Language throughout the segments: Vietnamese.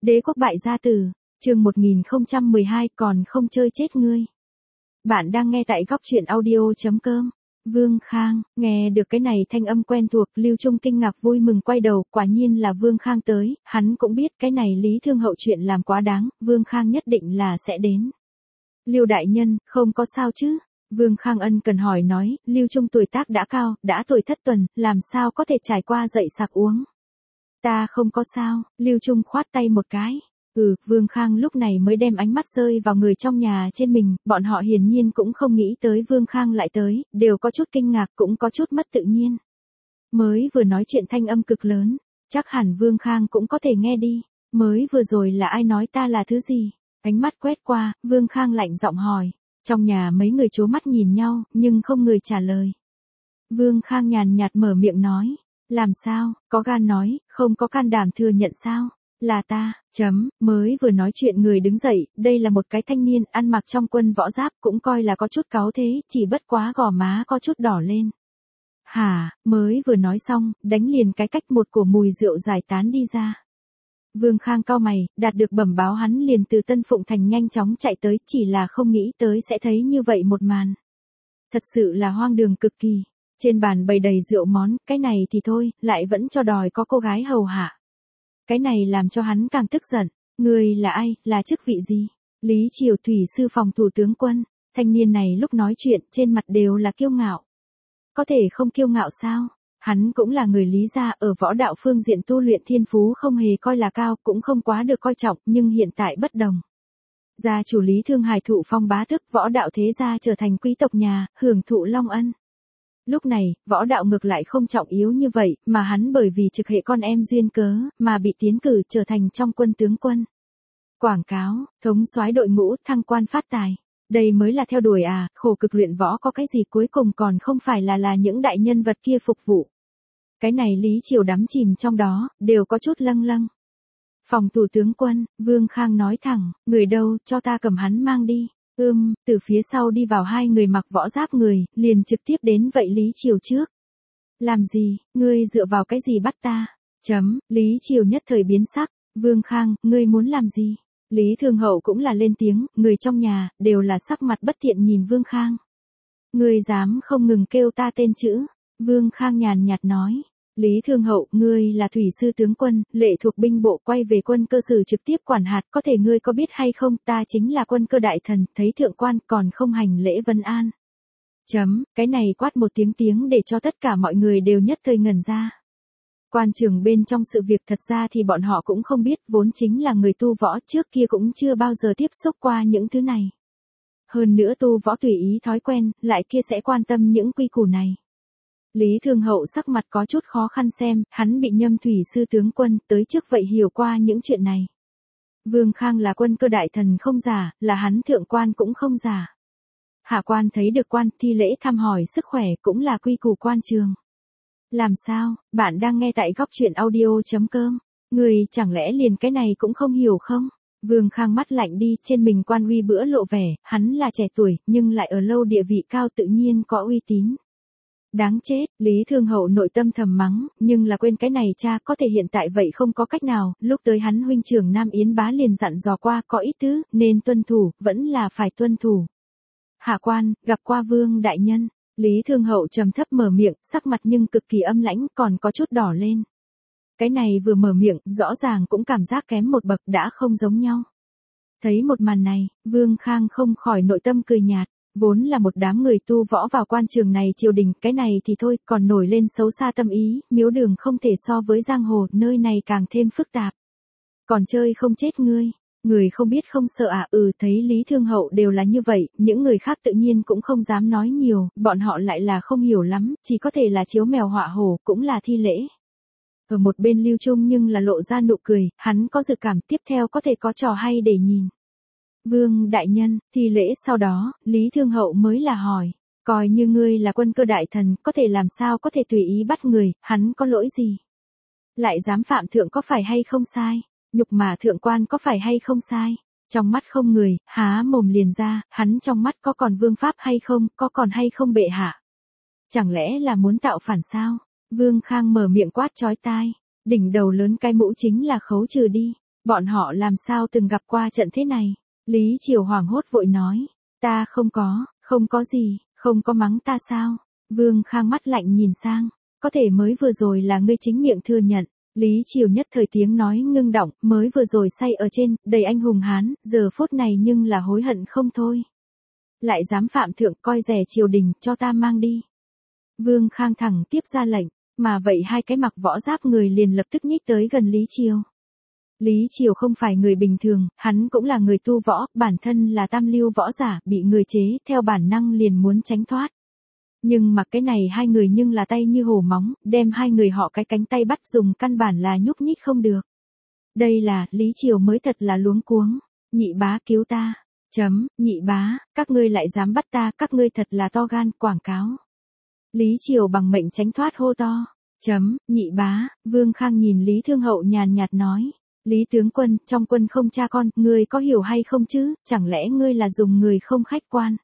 Đế quốc bại gia tử, chương 1012 còn không chơi chết ngươi. Bạn đang nghe tại góc truyện audio.com. Vương Khang, nghe được cái này thanh âm quen thuộc, Lưu Trung kinh ngạc vui mừng quay đầu, quả nhiên là Vương Khang tới, hắn cũng biết cái này Lý Thương Hậu chuyện làm quá đáng, Vương Khang nhất định là sẽ đến. Lưu đại nhân, không có sao chứ? Vương Khang ân cần hỏi nói, Lưu Trung tuổi tác đã cao, đã tuổi thất tuần, làm sao có thể trải qua dậy sạc uống. Ta không có sao, Lưu Trung khoát tay một cái. Vương Khang lúc này mới đem ánh mắt rơi vào người trong nhà trên mình, bọn họ hiển nhiên cũng không nghĩ tới Vương Khang lại tới, đều có chút kinh ngạc cũng có chút mất tự nhiên. Mới vừa nói chuyện thanh âm cực lớn, chắc hẳn Vương Khang cũng có thể nghe đi, mới vừa rồi là ai nói ta là thứ gì? Ánh mắt quét qua, Vương Khang lạnh giọng hỏi, trong nhà mấy người trố mắt nhìn nhau, nhưng không người trả lời. Vương Khang nhàn nhạt mở miệng nói, làm sao, có gan nói, không có can đảm thừa nhận sao? Là ta, mới vừa nói chuyện người đứng dậy, đây là một cái thanh niên ăn mặc trong quân võ giáp cũng coi là có chút cáu thế, chỉ bất quá gò má có chút đỏ lên. Hả, mới vừa nói xong, đánh liền cái cách một cổ mùi rượu giải tán đi ra. Vương Khang cau mày, đạt được bẩm báo hắn liền từ Tân Phụng Thành nhanh chóng chạy tới, chỉ là không nghĩ tới sẽ thấy như vậy một màn. Thật sự là hoang đường cực kỳ. Trên bàn bày đầy rượu món, cái này thì thôi, lại vẫn cho đòi có cô gái hầu hạ. Cái này làm cho hắn càng tức giận. Người là ai, là chức vị gì? Lý Triều Thủy sư phòng thủ tướng quân. Thanh niên này lúc nói chuyện trên mặt đều là kiêu ngạo. Có thể không kiêu ngạo sao? Hắn cũng là người Lý gia, ở võ đạo phương diện tu luyện thiên phú không hề coi là cao, cũng không quá được coi trọng, nhưng hiện tại bất đồng. Gia chủ Lý Thương Hải thụ phong bá thức, võ đạo thế gia trở thành quý tộc nhà, hưởng thụ long ân. Lúc này, võ đạo ngược lại không trọng yếu như vậy, mà hắn bởi vì trực hệ con em duyên cớ, mà bị tiến cử trở thành trong quân tướng quân. Quảng cáo, thống soái đội ngũ, thăng quan phát tài. Đây mới là theo đuổi à, khổ cực luyện võ có cái gì cuối cùng còn không phải là những đại nhân vật kia phục vụ. Cái này Lý Triều đắm chìm trong đó, đều có chút lâng lâng. Phòng thủ tướng quân, Vương Khang nói thẳng, người đâu, cho ta cầm hắn mang đi. Từ phía sau đi vào hai người mặc võ giáp người, liền trực tiếp đến vậy Lý Triều trước. Làm gì, ngươi dựa vào cái gì bắt ta? Lý Triều nhất thời biến sắc, Vương Khang, ngươi muốn làm gì? Lý Thương Hậu cũng là lên tiếng, người trong nhà, đều là sắc mặt bất thiện nhìn Vương Khang. Ngươi dám không ngừng kêu ta tên chữ? Vương Khang nhàn nhạt nói. Lý Thương Hậu, ngươi là thủy sư tướng quân, lệ thuộc binh bộ, quay về quân cơ sử trực tiếp quản hạt, có thể ngươi có biết hay không, ta chính là quân cơ đại thần, thấy thượng quan còn không hành lễ vân an. Cái này quát một tiếng để cho tất cả mọi người đều nhất thời ngẩn ra. Quan trường bên trong sự việc thật ra thì bọn họ cũng không biết, vốn chính là người tu võ, trước kia cũng chưa bao giờ tiếp xúc qua những thứ này. Hơn nữa tu võ tùy ý thói quen, lại kia sẽ quan tâm những quy củ này. Lý Thương Hậu sắc mặt có chút khó khăn xem, hắn bị nhâm thủy sư tướng quân, tới trước vậy hiểu qua những chuyện này. Vương Khang là quân cơ đại thần không giả, là hắn thượng quan cũng không giả. Hạ quan thấy được quan, thi lễ thăm hỏi sức khỏe cũng là quy củ quan trường. Làm sao, bạn đang nghe tại góc truyện audio.com, người chẳng lẽ liền cái này cũng không hiểu không? Vương Khang mắt lạnh đi, trên mình quan uy bữa lộ vẻ, hắn là trẻ tuổi, nhưng lại ở lâu địa vị cao tự nhiên có uy tín. Đáng chết, Lý Thương Hậu nội tâm thầm mắng, nhưng là quên cái này cha, có thể hiện tại vậy không có cách nào, lúc tới hắn huynh trưởng Nam Yến Bá liền dặn dò qua, có ít thứ, nên tuân thủ, vẫn là phải tuân thủ. Hạ quan, gặp qua Vương đại nhân, Lý Thương Hậu trầm thấp mở miệng, sắc mặt nhưng cực kỳ âm lãnh, còn có chút đỏ lên. Cái này vừa mở miệng, rõ ràng cũng cảm giác kém một bậc, đã không giống nhau. Thấy một màn này, Vương Khang không khỏi nội tâm cười nhạt. Vốn là một đám người tu võ vào quan trường này triều đình, cái này thì thôi, còn nổi lên xấu xa tâm ý, miếu đường không thể so với giang hồ, nơi này càng thêm phức tạp. Còn chơi không chết ngươi, người không biết không sợ à? Thấy Lý Thương Hậu đều là như vậy, những người khác tự nhiên cũng không dám nói nhiều, bọn họ lại là không hiểu lắm, chỉ có thể là chiếu mèo họa hổ, cũng là thi lễ. Ở một bên Lưu Trung nhưng là lộ ra nụ cười, hắn có dự cảm tiếp theo có thể có trò hay để nhìn. Vương đại nhân, thi lễ sau đó, Lý Thương Hậu mới là hỏi, coi như ngươi là quân cơ đại thần, có thể làm sao có thể tùy ý bắt người, hắn có lỗi gì? Lại dám phạm thượng có phải hay không sai? Nhục mà thượng quan có phải hay không sai? Trong mắt không người, há mồm liền ra, hắn trong mắt có còn vương pháp hay không, có còn hay không bệ hạ? Chẳng lẽ là muốn tạo phản sao? Vương Khang mở miệng quát chói tai, đỉnh đầu lớn cái mũ chính là khấu trừ đi. Bọn họ làm sao từng gặp qua trận thế này? Lý Triều hoảng hốt vội nói. Ta không có gì, không có mắng ta sao? Vương Khang mắt lạnh nhìn sang. Có thể mới vừa rồi là ngươi chính miệng thừa nhận. Lý Triều nhất thời tiếng nói ngưng động, mới vừa rồi say ở trên, đầy anh hùng hán, giờ phút này nhưng là hối hận không thôi. Lại dám phạm thượng coi rẻ triều đình, cho ta mang đi. Vương Khang thẳng tiếp ra lệnh, mà vậy hai cái mặc võ giáp người liền lập tức nhích tới gần Lý Triều. Lý Triều không phải người bình thường, hắn cũng là người tu võ, bản thân là tam lưu võ giả, bị người chế, theo bản năng liền muốn tránh thoát. Nhưng mà cái này hai người nhưng là tay như hổ móng, đem hai người họ cái cánh tay bắt dùng căn bản là nhúc nhích không được. Đây là, Lý Triều mới thật là luống cuống. Nhị bá cứu ta. Nhị bá, các ngươi lại dám bắt ta, các ngươi thật là to gan, quảng cáo. Lý Triều bằng mệnh tránh thoát hô to. Nhị bá, Vương Khang nhìn Lý Thương Hậu nhàn nhạt nói. Lý tướng quân, trong quân không cha con, ngươi có hiểu hay không chứ, chẳng lẽ ngươi là dùng người không khách quan.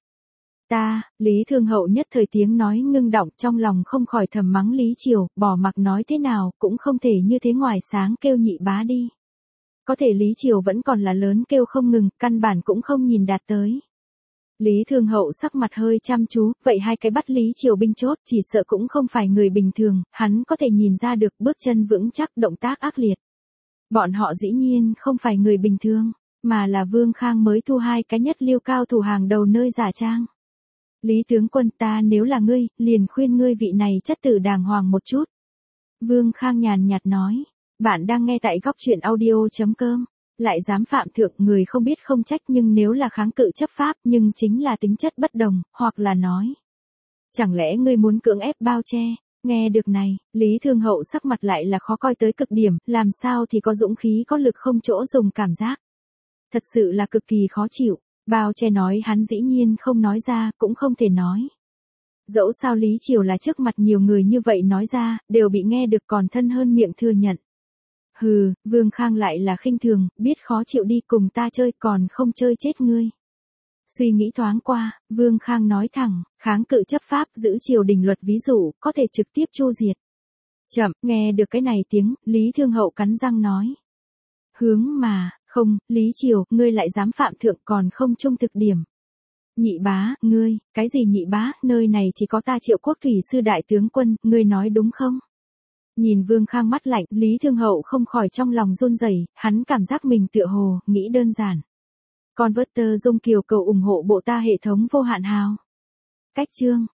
Lý Thương Hậu nhất thời tiếng nói ngưng động, trong lòng không khỏi thầm mắng Lý Triều, bỏ mặc nói thế nào, cũng không thể như thế ngoài sáng kêu nhị bá đi. Có thể Lý Triều vẫn còn là lớn kêu không ngừng, căn bản cũng không nhìn đạt tới. Lý Thương Hậu sắc mặt hơi chăm chú, vậy hai cái bắt Lý Triều binh chốt, chỉ sợ cũng không phải người bình thường, hắn có thể nhìn ra được bước chân vững chắc, động tác ác liệt. Bọn họ dĩ nhiên không phải người bình thường, mà là Vương Khang mới thu hai cái nhất lưu cao thủ hàng đầu nơi giả trang. Lý tướng quân, ta nếu là ngươi, liền khuyên ngươi vị này chất tử đàng hoàng một chút. Vương Khang nhàn nhạt nói, bạn đang nghe tại góc truyện audio.com, lại dám phạm thượng, người không biết không trách, nhưng nếu là kháng cự chấp pháp nhưng chính là tính chất bất đồng, hoặc là nói. Chẳng lẽ ngươi muốn cưỡng ép bao che? Nghe được này, Lý Thương Hậu sắc mặt lại là khó coi tới cực điểm, làm sao thì có dũng khí có lực không chỗ dùng cảm giác. Thật sự là cực kỳ khó chịu, bao che nói hắn dĩ nhiên không nói ra, cũng không thể nói. Dẫu sao Lý Triều là trước mặt nhiều người như vậy nói ra, đều bị nghe được còn thân hơn miệng thừa nhận. Hừ, Vương Khang lại là khinh thường, biết khó chịu đi cùng ta chơi còn không chơi chết ngươi. Suy nghĩ thoáng qua, Vương Khang nói thẳng, kháng cự chấp pháp giữ triều đình luật ví dụ, có thể trực tiếp chu diệt. Nghe được cái này tiếng, Lý Thương Hậu cắn răng nói. Không, Lý Triều, ngươi lại dám phạm thượng còn không trung thực điểm. Nhị bá, ngươi, cái gì nhị bá, nơi này chỉ có ta Triệu Quốc thủy sư đại tướng quân, ngươi nói đúng không? Nhìn Vương Khang mắt lạnh, Lý Thương Hậu không khỏi trong lòng run rẩy, hắn cảm giác mình tựa hồ, nghĩ đơn giản. Converter Dung Kiều cầu ủng hộ bộ ta hệ thống vô hạn hào. Cách chương.